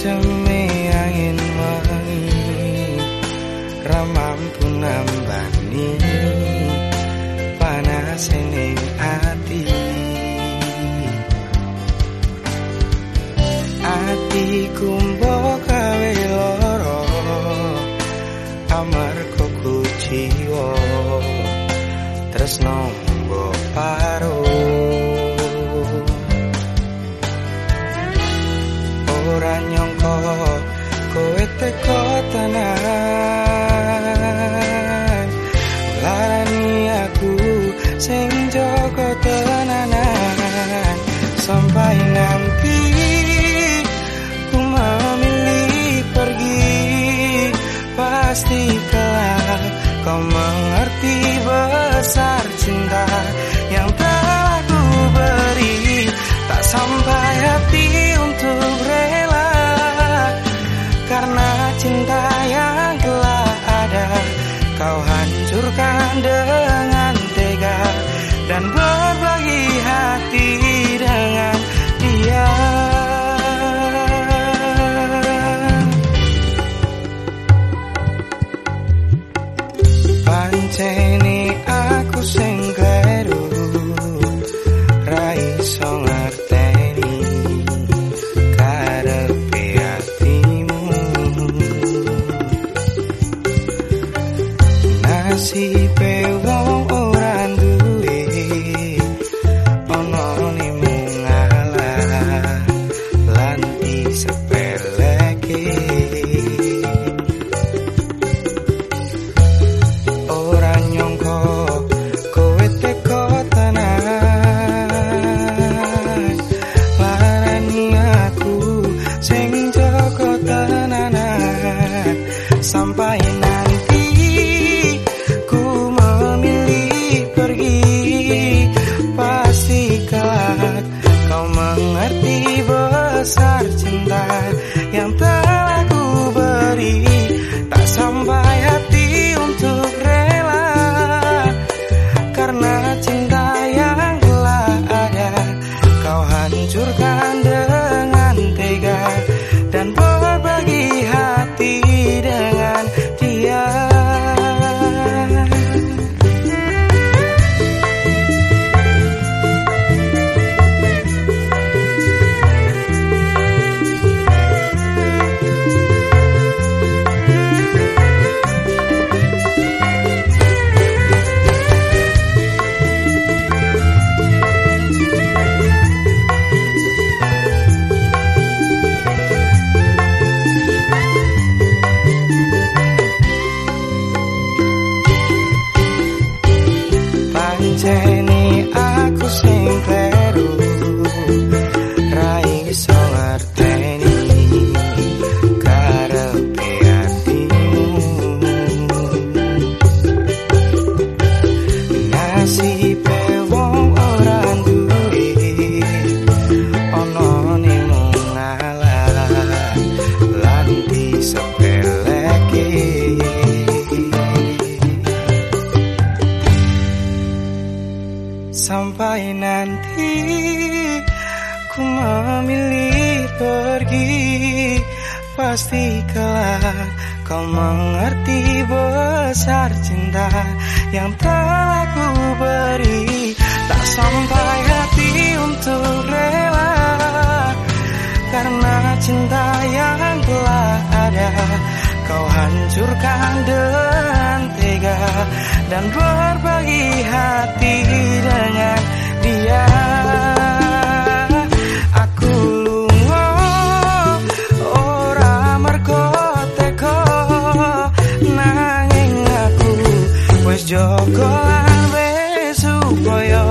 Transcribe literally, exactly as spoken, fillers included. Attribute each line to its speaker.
Speaker 1: Ademe angin wangi ra mampu nambani panas ning ati. Atiku mbok gawe lara amarga kuciwa tresno mbok paro. Ora nyangka kowe teko tenan larani aku sing jaga tenanan. Sampai nanti ku memilih pergi, pasti kelak kau mengerti besar cinta yang telah ku beri. Tak sampai hati untuk rela karena cinta yang telah ada kau hancurkan dengan tega dan berbagi hati dengan dia. Pancene aku sing kleru ra iso ngerteni karepe atimu. Nasibe wong ora duwe ana ne mengalah lan disepeleke. Ora nyangka kowe teko tenan larani aku sing jaga tenanan. Sampai nanti ku memilih pergi, pasti kelak kau mengerti besar cinta yang telah ku beri. Tak sampai hati untuk rela karena cinta yang telah ada kau hancurkan dengan tega dan berbagi hati dengan dia. Pancene aku sing kleru ra iso ngerteni karepe atimu. Nasibe wong ora duwe ana ne mengalah lan disepeleke. Sampai nanti ku memilih pergi, pasti kelak kau mengerti besar cinta yang telah ku beri. Tak sampai hati untuk rela karena cinta yang telah ada kau hancurkan dengan tega dan berbagi hati dengan dia. Aku lunga ora mergo teko nanging aku wis jaga awe supaya